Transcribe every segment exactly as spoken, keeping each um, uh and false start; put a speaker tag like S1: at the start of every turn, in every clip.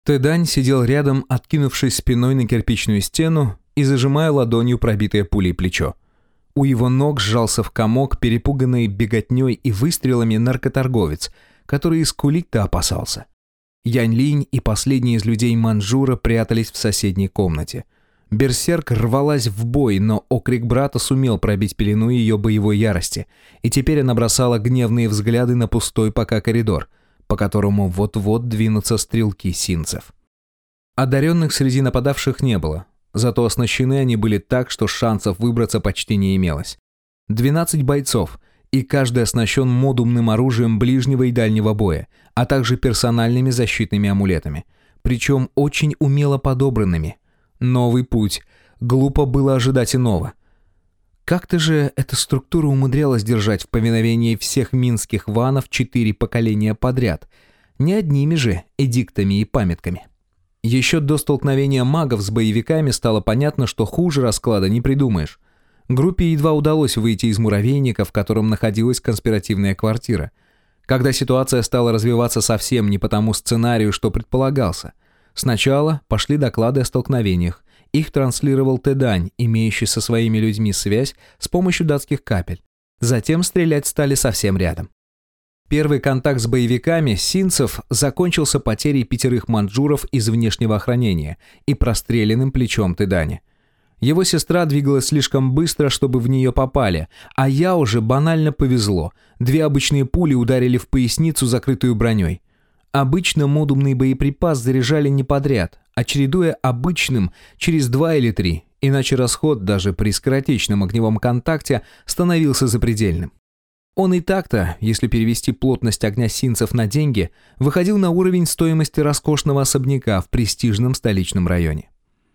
S1: Тэдань сидел рядом, откинувшись спиной на кирпичную стену и зажимая ладонью пробитое пулей плечо. У его ног сжался в комок, перепуганный беготней и выстрелами наркоторговец, который и скулить-то опасался. Янь-Линь и последние из людей Манчжура прятались в соседней комнате. Берсерк рвалась в бой, но окрик брата сумел пробить пелену ее боевой ярости, и теперь она бросала гневные взгляды на пустой пока коридор, по которому вот-вот двинутся стрелки синцев. Одаренных среди нападавших не было, зато оснащены они были так, что шансов выбраться почти не имелось. двенадцать бойцов, и каждый оснащен модумным оружием ближнего и дальнего боя, а также персональными защитными амулетами, причем очень умело подобранными. Новый путь. Глупо было ожидать иного. Как-то же эта структура умудрялась держать в повиновении всех минских ванов четыре поколения подряд, не одними же эдиктами и памятками. Еще до столкновения магов с боевиками стало понятно, что хуже расклада не придумаешь. Группе едва удалось выйти из муравейника, в котором находилась конспиративная квартира, когда ситуация стала развиваться совсем не по тому сценарию, что предполагался. Сначала пошли доклады о столкновениях. Их транслировал Тэдань, имеющий со своими людьми связь с помощью датских капель. Затем стрелять стали совсем рядом. Первый контакт с боевиками синцев закончился потерей пятерых манчжуров из внешнего охранения и простреленным плечом Тэданя. Его сестра двигалась слишком быстро, чтобы в нее попали, а я уже банально повезло. Две обычные пули ударили в поясницу, закрытую броней. Обычно модумный боеприпас заряжали не подряд, а чередуя обычным через два или три, иначе расход даже при скоротечном огневом контакте становился запредельным. Он и так-то, если перевести плотность огня синцев на деньги, выходил на уровень стоимости роскошного особняка в престижном столичном районе.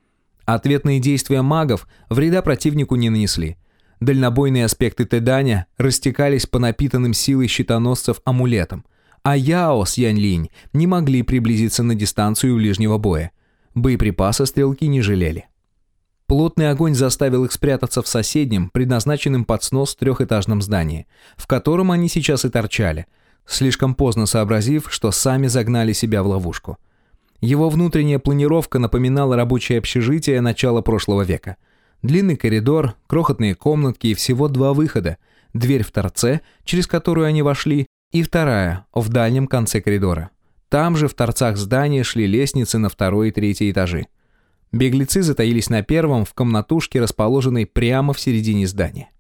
S1: Ответные действия магов вреда противнику не нанесли. Дальнобойные аспекты Тэданя растекались по напитанным силой щитоносцев амулетам, а Яо с Янь-Линь не могли приблизиться на дистанцию ближнего боя. Боеприпасы стрелки не жалели. Плотный огонь заставил их спрятаться в соседнем, предназначенном под снос трехэтажном здании, в котором они сейчас и торчали, слишком поздно сообразив, что сами загнали себя в ловушку. Его внутренняя планировка напоминала рабочее общежитие начала прошлого века. Длинный коридор, крохотные комнатки и всего два выхода. Дверь в торце, через которую они вошли, и вторая, в дальнем конце коридора. Там же в торцах здания шли лестницы на второй и третий этажи. Беглецы затаились на первом, в комнатушке, расположенной прямо в середине здания.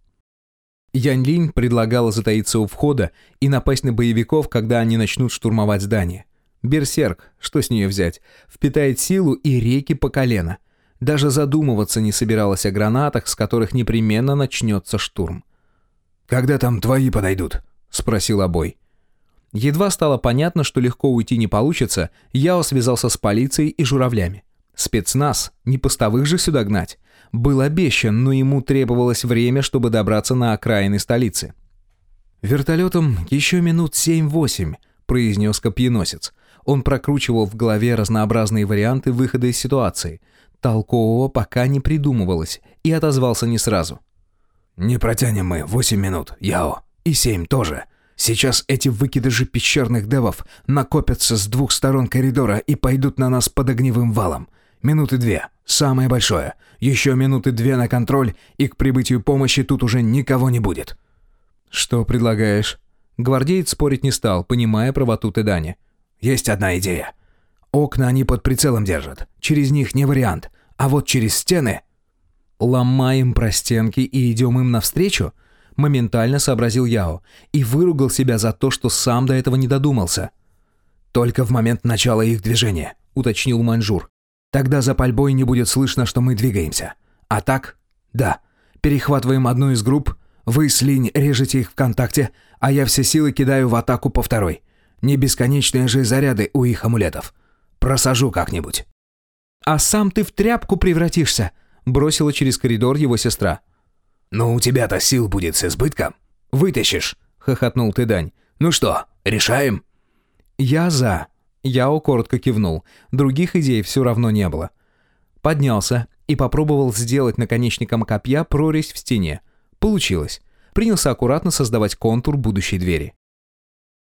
S1: Янь-Линь предлагала затаиться у входа и напасть на боевиков, когда они начнут штурмовать здание. Берсерк, что с нее взять, впитает силу и реки по колено. Даже задумываться не собиралась о гранатах, с которых непременно начнется штурм.
S2: «Когда там твои подойдут?» — спросил Обой.
S1: Едва стало понятно, что легко уйти не получится, Яо связался с полицией и журавлями. Спецназ, не постовых же сюда гнать. Был обещан, но ему требовалось время, чтобы добраться на окраины столицы. «Вертолетом еще минут семь-восемь», — произнес копьеносец. Он прокручивал в голове разнообразные варианты выхода из ситуации. Толкового пока не придумывалось, и отозвался не сразу.
S2: «Не протянем мы восемь минут, Яо, и семь тоже. Сейчас эти выкидыши пещерных девов накопятся с двух сторон коридора и пойдут на нас под огневым валом. Минуты две, самое большое. Еще минуты две на контроль, и к прибытию помощи тут уже никого не будет».
S1: «Что предлагаешь?» Гвардеец спорить не стал, понимая правоту Тэданя.
S2: «Есть одна идея. Окна они под прицелом держат. Через них не вариант. А вот через стены...»
S1: «Ломаем простенки и идем им навстречу?» Моментально сообразил Яо и выругал себя за то, что сам до этого не додумался.
S2: «Только в момент начала их движения», — уточнил Манчжур. «Тогда за пальбой не будет слышно, что мы двигаемся. А так, да, перехватываем одну из групп, вы с Линь режете их в контакте, а я все силы кидаю в атаку по второй. Не бесконечные же заряды у их амулетов. Просажу как-нибудь».
S1: «А сам ты в тряпку превратишься», — бросила через коридор его сестра.
S2: «Ну, у тебя-то сил будет с избытком. Вытащишь», — хохотнул Тэдань. «Ну что, решаем?»
S1: «Я за». Яо коротко кивнул. Других идей все равно не было. Поднялся и попробовал сделать наконечником копья прорезь в стене. Получилось. Принялся аккуратно создавать контур будущей двери.